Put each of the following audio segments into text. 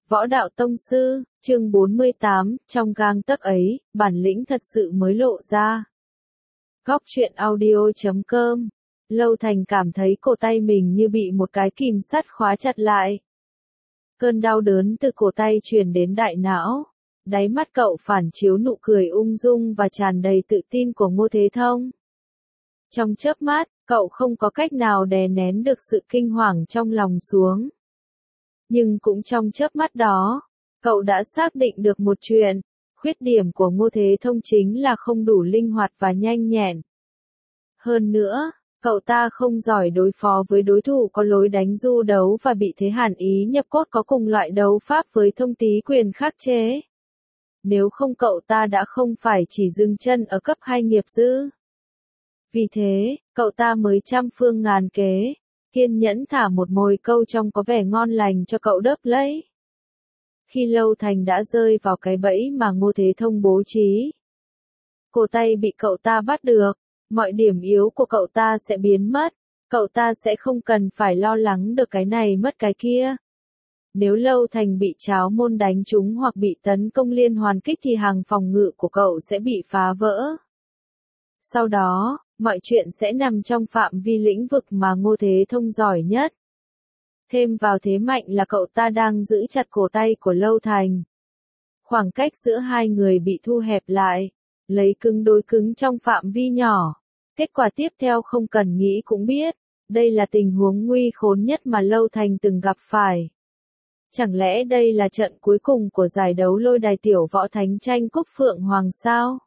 Võ đạo tông sư, chương 48, trong gang tấc ấy, bản lĩnh thật sự mới lộ ra. Góc truyện audio.com. Lâu Thành cảm thấy cổ tay mình như bị một cái kìm sắt khóa chặt lại. Cơn đau đớn từ cổ tay truyền đến đại não. Đáy mắt cậu phản chiếu nụ cười ung dung và tràn đầy tự tin của Ngô Thế Thông. Trong chớp mắt, cậu không có cách nào đè nén được sự kinh hoàng trong lòng xuống. Nhưng cũng trong chớp mắt đó, cậu đã xác định được một chuyện, khuyết điểm của Ngô Thế Thông chính là không đủ linh hoạt và nhanh nhẹn. Hơn nữa, cậu ta không giỏi đối phó với đối thủ có lối đánh du đấu và bị Thế Hàn Ý nhập cốt có cùng loại đấu pháp với Thông Tý Quyền khắc chế. Nếu không cậu ta đã không phải chỉ dừng chân ở cấp 2 nghiệp dư. Vì thế, cậu ta mới trăm phương ngàn kế, kiên nhẫn thả một mồi câu trong có vẻ ngon lành cho cậu đớp lấy. Khi Lâu Thành đã rơi vào cái bẫy mà Ngô Thế Thông bố trí, cổ tay bị cậu ta bắt được, mọi điểm yếu của cậu ta sẽ biến mất, cậu ta sẽ không cần phải lo lắng được cái này mất cái kia. Nếu Lâu Thành bị Cháo Môn đánh trúng hoặc bị tấn công liên hoàn kích thì hàng phòng ngự của cậu sẽ bị phá vỡ. Sau đó, mọi chuyện sẽ nằm trong phạm vi lĩnh vực mà Ngô Thế Thông giỏi nhất. Thêm vào thế mạnh là cậu ta đang giữ chặt cổ tay của Lâu Thành. Khoảng cách giữa hai người bị thu hẹp lại, lấy cứng đối cứng trong phạm vi nhỏ. Kết quả tiếp theo không cần nghĩ cũng biết, đây là tình huống nguy khốn nhất mà Lâu Thành từng gặp phải. Chẳng lẽ đây là trận cuối cùng của giải đấu lôi đài tiểu võ thánh tranh cúp Phượng Hoàng sao?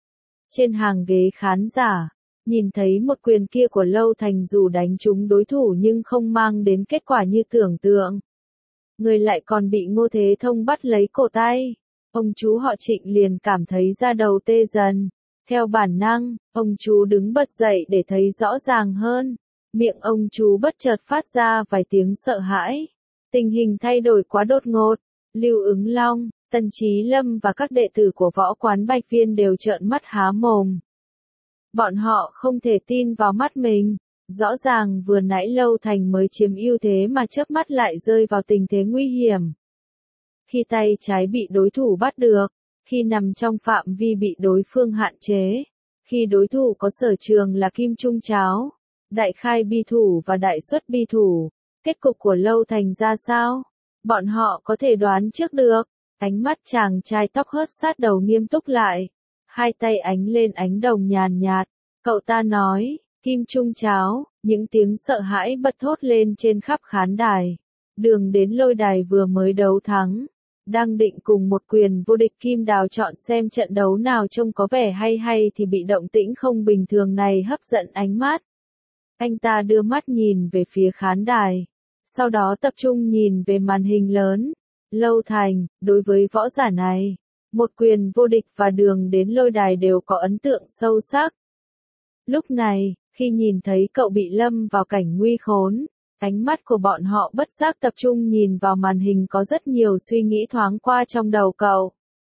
Trên hàng ghế khán giả, nhìn thấy một quyền kia của Lâu Thành dù đánh trúng đối thủ nhưng không mang đến kết quả như tưởng tượng. Người lại còn bị Ngô Thế Thông bắt lấy cổ tay. Ông chú họ Trịnh liền cảm thấy da đầu tê dần. Theo bản năng, ông chú đứng bật dậy để thấy rõ ràng hơn. Miệng ông chú bất chợt phát ra vài tiếng sợ hãi. Tình hình thay đổi quá đột ngột. Lưu Ứng Long, Tần Chí Lâm và các đệ tử của võ quán Bạch Viên đều trợn mắt há mồm. Bọn họ không thể tin vào mắt mình. Rõ ràng vừa nãy Lâu Thành mới chiếm ưu thế mà chớp mắt lại rơi vào tình thế nguy hiểm. Khi tay trái bị đối thủ bắt được, khi nằm trong phạm vi bị đối phương hạn chế, khi đối thủ có sở trường là Kim Trung Cháo, đại khai bi thủ và đại xuất bi thủ, kết cục của Lâu Thành ra sao? Bọn họ có thể đoán trước được. Ánh mắt chàng trai tóc hớt sát đầu nghiêm túc lại. Hai tay ánh lên ánh đồng nhàn nhạt. Cậu ta nói, Kim Trung Cháo, những tiếng sợ hãi bật thốt lên trên khắp khán đài. Đường đến lôi đài vừa mới đấu thắng. Đang định cùng một quyền vô địch Kim Đào chọn xem trận đấu nào trông có vẻ hay thì bị động tĩnh không bình thường này hấp dẫn ánh mắt. Anh ta đưa mắt nhìn về phía khán đài. Sau đó tập trung nhìn về màn hình lớn. Lâu Thành, đối với võ giả này, một quyền vô địch và đường đến lôi đài đều có ấn tượng sâu sắc. Lúc này, khi nhìn thấy cậu bị lâm vào cảnh nguy khốn, ánh mắt của bọn họ bất giác tập trung nhìn vào màn hình có rất nhiều suy nghĩ thoáng qua trong đầu cậu.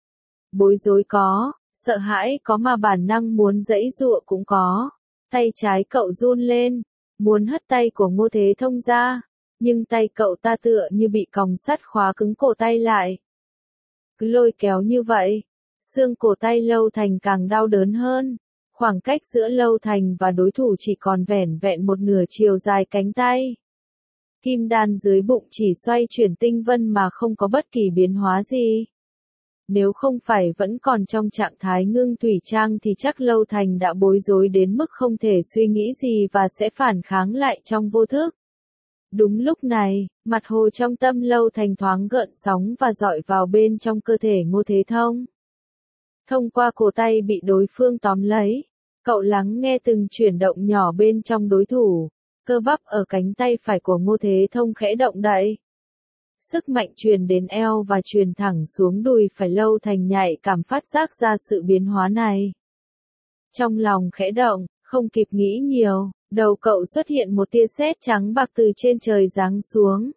Bối rối có, sợ hãi có mà bản năng muốn giãy giụa cũng có. Tay trái cậu run lên, muốn hất tay của Ngô Thế Thông ra. Nhưng tay cậu ta tựa như bị còng sắt khóa cứng cổ tay lại. Cứ lôi kéo như vậy, xương cổ tay Lâu Thành càng đau đớn hơn. Khoảng cách giữa Lâu Thành và đối thủ chỉ còn vẻn vẹn một nửa chiều dài cánh tay. Kim đan dưới bụng chỉ xoay chuyển tinh vân mà không có bất kỳ biến hóa gì. Nếu không phải vẫn còn trong trạng thái ngưng thủy trang thì chắc Lâu Thành đã bối rối đến mức không thể suy nghĩ gì và sẽ phản kháng lại trong vô thức. Đúng lúc này, mặt hồ trong tâm Lâu Thành thoáng gợn sóng và dọi vào bên trong cơ thể Ngô Thế Thông. Thông qua cổ tay bị đối phương tóm lấy, cậu lắng nghe từng chuyển động nhỏ bên trong đối thủ, cơ bắp ở cánh tay phải của Ngô Thế Thông khẽ động đậy. Sức mạnh truyền đến eo và truyền thẳng xuống đùi phải. Lâu Thành nhạy cảm phát giác ra sự biến hóa này. Trong lòng khẽ động, không kịp nghĩ nhiều. Đầu cậu xuất hiện một tia sét trắng bạc từ trên trời giáng xuống.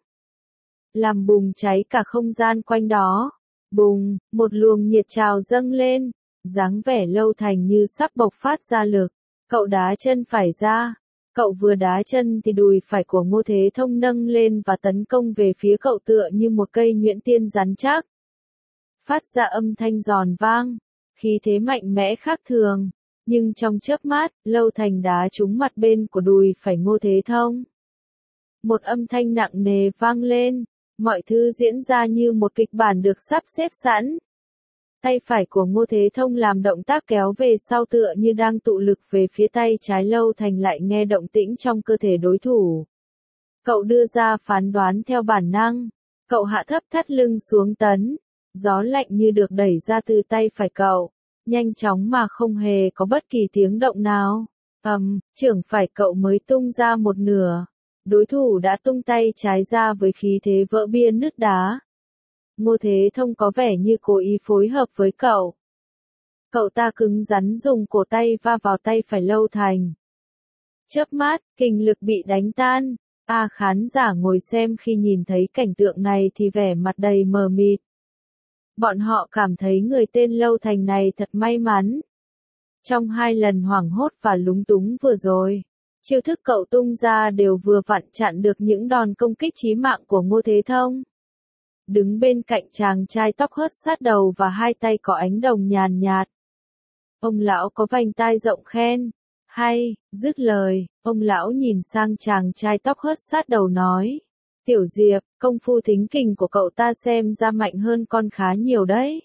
Làm bùng cháy cả không gian quanh đó. Bùng, một luồng nhiệt trào dâng lên. Dáng vẻ Lâu Thành như sắp bộc phát ra lực. Cậu đá chân phải ra. Cậu vừa đá chân thì đùi phải của Ngô Thế Thông nâng lên và tấn công về phía cậu tựa như một cây nhuyễn tiên rắn chắc. Phát ra âm thanh giòn vang, khí thế mạnh mẽ khác thường, nhưng trong chớp mắt, Lâu Thành đá trúng mặt bên của đùi phải Ngô Thế Thông. Một âm thanh nặng nề vang lên, mọi thứ diễn ra như một kịch bản được sắp xếp sẵn. Tay phải của Ngô Thế Thông làm động tác kéo về sau tựa như đang tụ lực về phía tay trái. Lâu Thành lại nghe động tĩnh trong cơ thể đối thủ. Cậu đưa ra phán đoán theo bản năng. Cậu hạ thấp thắt lưng xuống tấn. Gió lạnh như được đẩy ra từ tay phải cậu. Nhanh chóng mà không hề có bất kỳ tiếng động nào. Chưởng phải cậu mới tung ra một nửa. Đối thủ đã tung tay trái ra với khí thế vỡ bia nứt đá. Ngô Thế Thông có vẻ như cố ý phối hợp với cậu. Cậu ta cứng rắn dùng cổ tay va vào tay phải Lâu Thành. Chớp mắt, kình lực bị đánh tan. Khán giả ngồi xem khi nhìn thấy cảnh tượng này thì vẻ mặt đầy mờ mịt. Bọn họ cảm thấy người tên Lâu Thành này thật may mắn. Trong 2 lần hoảng hốt và lúng túng vừa rồi, chiêu thức cậu tung ra đều vừa vặn chặn được những đòn công kích chí mạng của Ngô Thế Thông. Đứng bên cạnh chàng trai tóc hớt sát đầu và 2 tay có ánh đồng nhàn nhạt. Ông lão có vành tai rộng khen. Hay, dứt lời, ông lão nhìn sang chàng trai tóc hớt sát đầu nói. Tiểu Diệp, công phu thính kình của cậu ta xem ra mạnh hơn con khá nhiều đấy.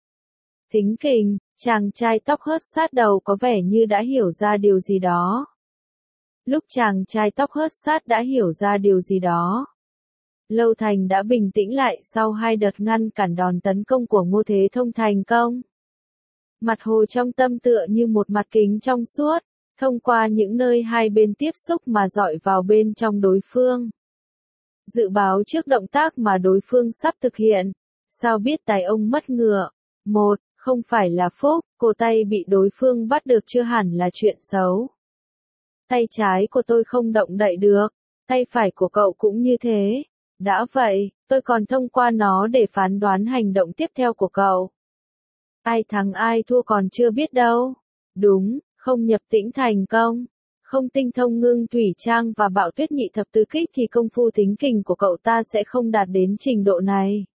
Thính kình, chàng trai tóc hớt sát đầu có vẻ như đã hiểu ra điều gì đó. Lúc chàng trai tóc hớt sát đã hiểu ra điều gì đó, Lâu Thành đã bình tĩnh lại sau 2 đợt ngăn cản đòn tấn công của Ngô Thế Thông thành công. Mặt hồ trong tâm tựa như một mặt kính trong suốt, thông qua những nơi hai bên tiếp xúc mà dọi vào bên trong đối phương. Dự báo trước động tác mà đối phương sắp thực hiện, sao biết tài ông mất ngựa. 1. Không phải là phúc, cổ tay bị đối phương bắt được chưa hẳn là chuyện xấu. Tay trái của tôi không động đậy được, tay phải của cậu cũng như thế. Đã vậy, tôi còn thông qua nó để phán đoán hành động tiếp theo của cậu. Ai thắng ai thua còn chưa biết đâu. Đúng, không nhập tĩnh thành công, không tinh thông ngưng thủy trang và bạo tuyết nhị thập tứ kích thì công phu thính kình của cậu ta sẽ không đạt đến trình độ này.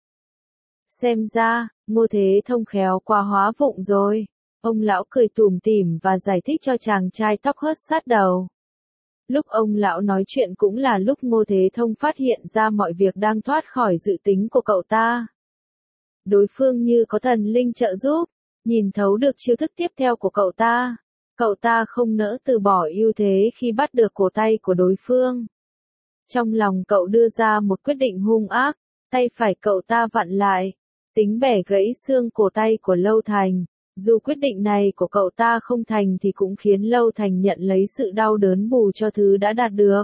Xem ra, Ngô Thế Thông khéo quá hóa vụng rồi. Ông lão cười tủm tỉm và giải thích cho chàng trai tóc hớt sát đầu. Lúc ông lão nói chuyện cũng là lúc Ngô Thế Thông phát hiện ra mọi việc đang thoát khỏi dự tính của cậu ta. Đối phương như có thần linh trợ giúp, nhìn thấu được chiêu thức tiếp theo của cậu ta. Cậu ta không nỡ từ bỏ ưu thế khi bắt được cổ tay của đối phương. Trong lòng cậu đưa ra một quyết định hung ác, tay phải cậu ta vặn lại, tính bẻ gãy xương cổ tay của Lâu Thành. Dù quyết định này của cậu ta không thành thì cũng khiến Lâu Thành nhận lấy sự đau đớn bù cho thứ đã đạt được.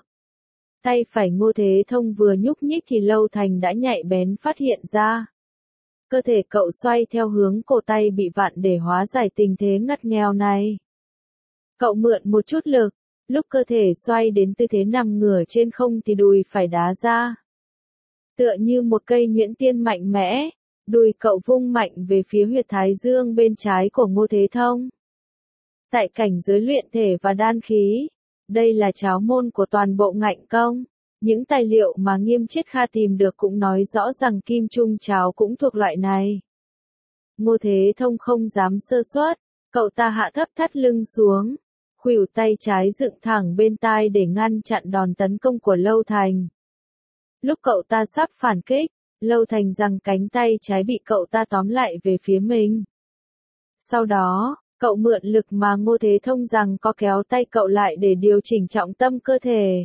Tay phải Ngô Thế Thông vừa nhúc nhích thì Lâu Thành đã nhạy bén phát hiện ra. Cơ thể cậu xoay theo hướng cổ tay bị vặn để hóa giải tình thế ngặt nghèo này. Cậu mượn một chút lực, lúc cơ thể xoay đến tư thế nằm ngửa trên không thì đùi phải đá ra. Tựa như một cây nhuyễn tiên mạnh mẽ, đùi cậu vung mạnh về phía huyệt thái dương bên trái của Ngô Thế Thông. Tại cảnh giới luyện thể và đan khí, đây là cháo môn của toàn bộ ngạnh công. Những tài liệu mà Nghiêm Chiết Kha tìm được cũng nói rõ rằng kim trung cháo cũng thuộc loại này. Ngô Thế Thông không dám sơ suất, cậu ta hạ thấp thắt lưng xuống, khuỷu tay trái dựng thẳng bên tai để ngăn chặn đòn tấn công của Lâu Thành. Lúc cậu ta sắp phản kích, Lâu Thành giằng cánh tay trái bị cậu ta tóm lại về phía mình. Sau đó, cậu mượn lực mà Ngô Thế Thông giằng co kéo tay cậu lại để điều chỉnh trọng tâm cơ thể.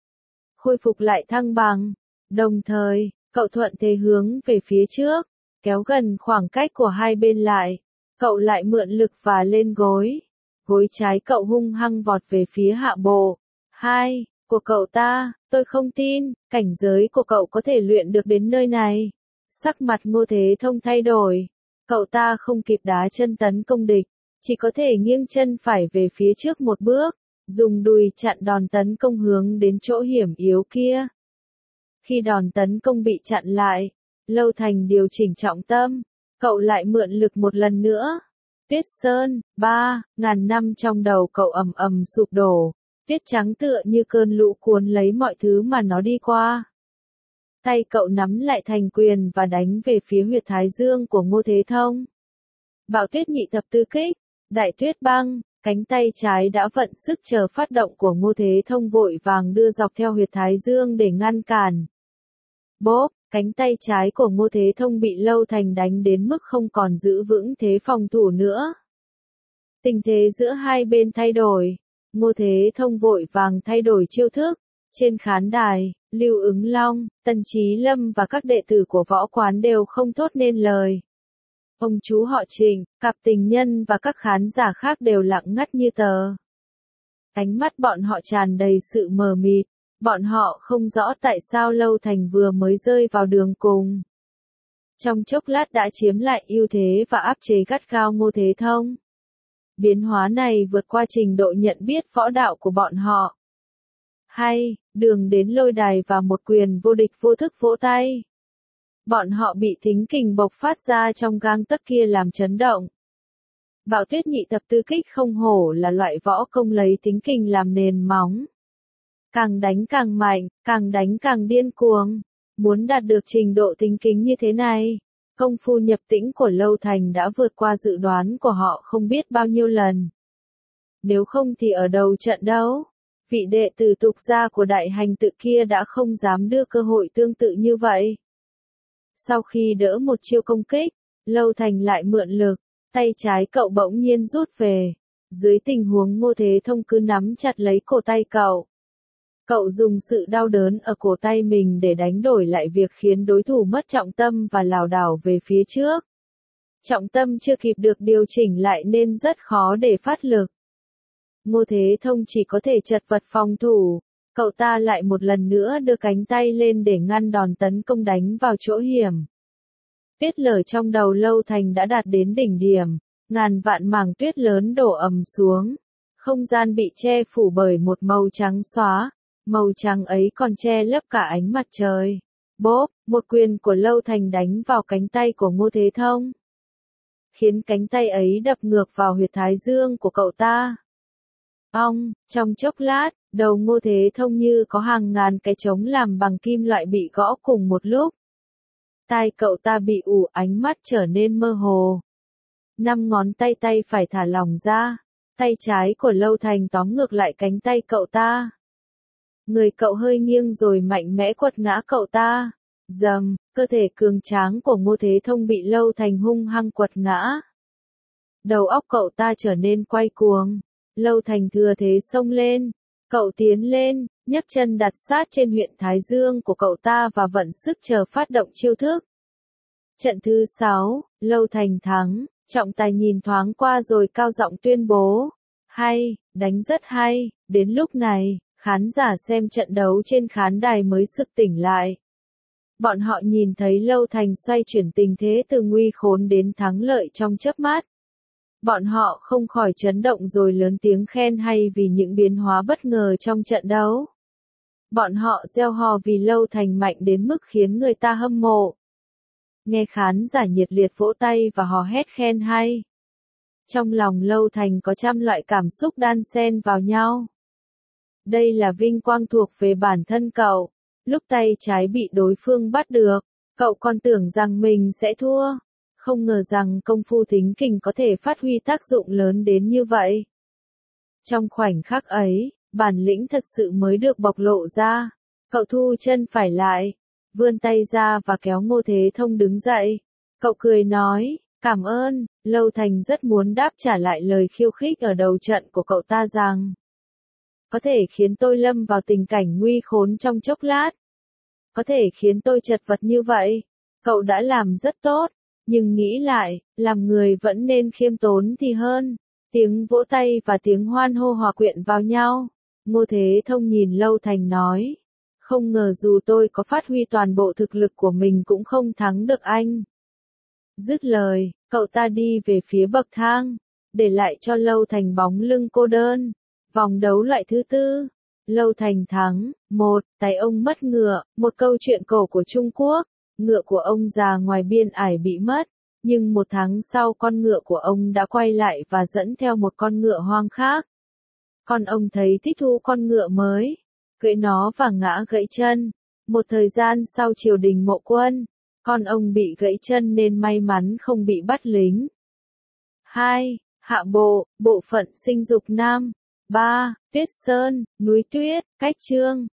Khôi phục lại thăng bằng. Đồng thời, cậu thuận thế hướng về phía trước, kéo gần khoảng cách của hai bên lại. Cậu lại mượn lực và lên gối. Gối trái cậu hung hăng vọt về phía hạ bộ. 2. Của cậu ta, tôi không tin, cảnh giới của cậu có thể luyện được đến nơi này. Sắc mặt Ngô Thế Thông thay đổi. Cậu ta không kịp đá chân tấn công địch, chỉ có thể nghiêng chân phải về phía trước một bước, dùng đùi chặn đòn tấn công hướng đến chỗ hiểm yếu kia. Khi đòn tấn công bị chặn lại, Lâu Thành điều chỉnh trọng tâm, cậu lại mượn lực một lần nữa. Tuyết Sơn, 3.000 năm trong đầu cậu ầm ầm sụp đổ, Tuyết trắng tựa như cơn lũ cuốn lấy mọi thứ mà nó đi qua. Tay cậu nắm lại thành quyền và đánh về phía huyệt thái dương của Ngô Thế Thông. Bạo tuyết nhị thập tứ kích, đại tuyết băng, cánh tay trái đã vận sức chờ phát động của Ngô Thế Thông vội vàng đưa dọc theo huyệt thái dương để ngăn cản. Bốp, cánh tay trái của Ngô Thế Thông bị Lâu Thành đánh đến mức không còn giữ vững thế phòng thủ nữa. Tình thế giữa hai bên thay đổi, Ngô Thế Thông vội vàng thay đổi chiêu thức. Trên khán đài, Lưu Ứng Long, Tần Chí Lâm và các đệ tử của võ quán đều không thốt nên lời. Ông chú họ Trịnh, cặp tình nhân và các khán giả khác đều lặng ngắt như tờ. Ánh mắt bọn họ tràn đầy sự mờ mịt, bọn họ không rõ tại sao Lâu Thành vừa mới rơi vào đường cùng. Trong chốc lát đã chiếm lại ưu thế và áp chế gắt gao Ngô Thế Thông. Biến hóa này vượt qua trình độ nhận biết võ đạo của bọn họ. Hay, đường đến lôi đài và một quyền vô địch vô thức vỗ tay. Bọn họ bị thính kình bộc phát ra trong gang tấc kia làm chấn động. Bạo tuyết nhị thập tứ kích không hổ là loại võ công lấy tính kình làm nền móng. Càng đánh càng mạnh, càng đánh càng điên cuồng. Muốn đạt được trình độ tính kính như thế này, công phu nhập tĩnh của Lâu Thành đã vượt qua dự đoán của họ không biết bao nhiêu lần. Nếu không thì ở đầu trận đấu, vị đệ tử tục gia của đại hành tự kia đã không dám đưa cơ hội tương tự như vậy. Sau khi đỡ một chiêu công kích, Lâu Thành lại mượn lực, tay trái cậu bỗng nhiên rút về. Dưới tình huống Ngô Thế Thông cứ nắm chặt lấy cổ tay cậu. Cậu dùng sự đau đớn ở cổ tay mình để đánh đổi lại việc khiến đối thủ mất trọng tâm và lảo đảo về phía trước. Trọng tâm chưa kịp được điều chỉnh lại nên rất khó để phát lực. Ngô Thế Thông chỉ có thể chật vật phòng thủ, cậu ta lại một lần nữa đưa cánh tay lên để ngăn đòn tấn công đánh vào chỗ hiểm. Tuyết lở trong đầu Lâu Thành đã đạt đến đỉnh điểm, ngàn vạn mảng tuyết lớn đổ ầm xuống. Không gian bị che phủ bởi một màu trắng xóa, màu trắng ấy còn che lấp cả ánh mặt trời. Bốp, một quyền của Lâu Thành đánh vào cánh tay của Ngô Thế Thông, khiến cánh tay ấy đập ngược vào huyệt thái dương của cậu ta. Ong, trong chốc lát, đầu Ngô Thế Thông như có hàng ngàn cái trống làm bằng kim loại bị gõ cùng một lúc. Tai cậu ta bị ù, ánh mắt trở nên mơ hồ. 5 ngón tay phải thả lỏng ra, tay trái của Lâu Thành tóm ngược lại cánh tay cậu ta. Người cậu hơi nghiêng rồi mạnh mẽ quật ngã cậu ta. Dầm, cơ thể cường tráng của Ngô Thế Thông bị Lâu Thành hung hăng quật ngã. Đầu óc cậu ta trở nên quay cuồng. Lâu Thành thừa thế xông lên. Cậu tiến lên, nhấc chân đặt sát trên huyệt thái dương của cậu ta và vận sức chờ phát động chiêu thức. Trận thứ 6, Lâu Thành thắng. Trọng tài nhìn thoáng qua rồi cao giọng tuyên bố. Hay, đánh rất hay. Đến lúc này, khán giả xem trận đấu trên khán đài mới sực tỉnh lại. Bọn họ nhìn thấy Lâu Thành xoay chuyển tình thế từ nguy khốn đến thắng lợi trong chớp mắt. Bọn họ không khỏi chấn động rồi lớn tiếng khen hay vì những biến hóa bất ngờ trong trận đấu. Bọn họ reo hò vì Lâu Thành mạnh đến mức khiến người ta hâm mộ. Nghe khán giả nhiệt liệt vỗ tay và hò hét khen hay. Trong lòng Lâu Thành có trăm loại cảm xúc đan xen vào nhau. Đây là vinh quang thuộc về bản thân cậu. Lúc tay trái bị đối phương bắt được, cậu còn tưởng rằng mình sẽ thua. Không ngờ rằng công phu thính kình có thể phát huy tác dụng lớn đến như vậy. Trong khoảnh khắc ấy, bản lĩnh thật sự mới được bộc lộ ra. Cậu thu chân phải lại, vươn tay ra và kéo Ngô Thế Thông đứng dậy. Cậu cười nói, cảm ơn. Lâu Thành rất muốn đáp trả lại lời khiêu khích ở đầu trận của cậu ta rằng có thể khiến tôi lâm vào tình cảnh nguy khốn trong chốc lát. Có thể khiến tôi chật vật như vậy. Cậu đã làm rất tốt. Nhưng nghĩ lại, làm người vẫn nên khiêm tốn thì hơn. Tiếng vỗ tay và tiếng hoan hô hòa quyện vào nhau. Ngô Thế Thông nhìn Lâu Thành nói. Không ngờ dù tôi có phát huy toàn bộ thực lực của mình cũng không thắng được anh. Dứt lời, cậu ta đi về phía bậc thang. Để lại cho Lâu Thành bóng lưng cô đơn. Vòng đấu loại thứ 4. Lâu Thành thắng. 1. Tài ông mất ngựa. Một câu chuyện cổ của Trung Quốc. Ngựa của ông già ngoài biên ải bị mất, nhưng 1 tháng sau con ngựa của ông đã quay lại và dẫn theo một con ngựa hoang khác. Con ông thấy thích thú con ngựa mới, cưỡi nó và ngã gãy chân. Một thời gian sau triều đình Mộ Quân, con ông bị gãy chân nên may mắn không bị bắt lính. 2. Hạ bộ, bộ phận sinh dục nam. 3. Tuyết Sơn, núi tuyết, cách chương.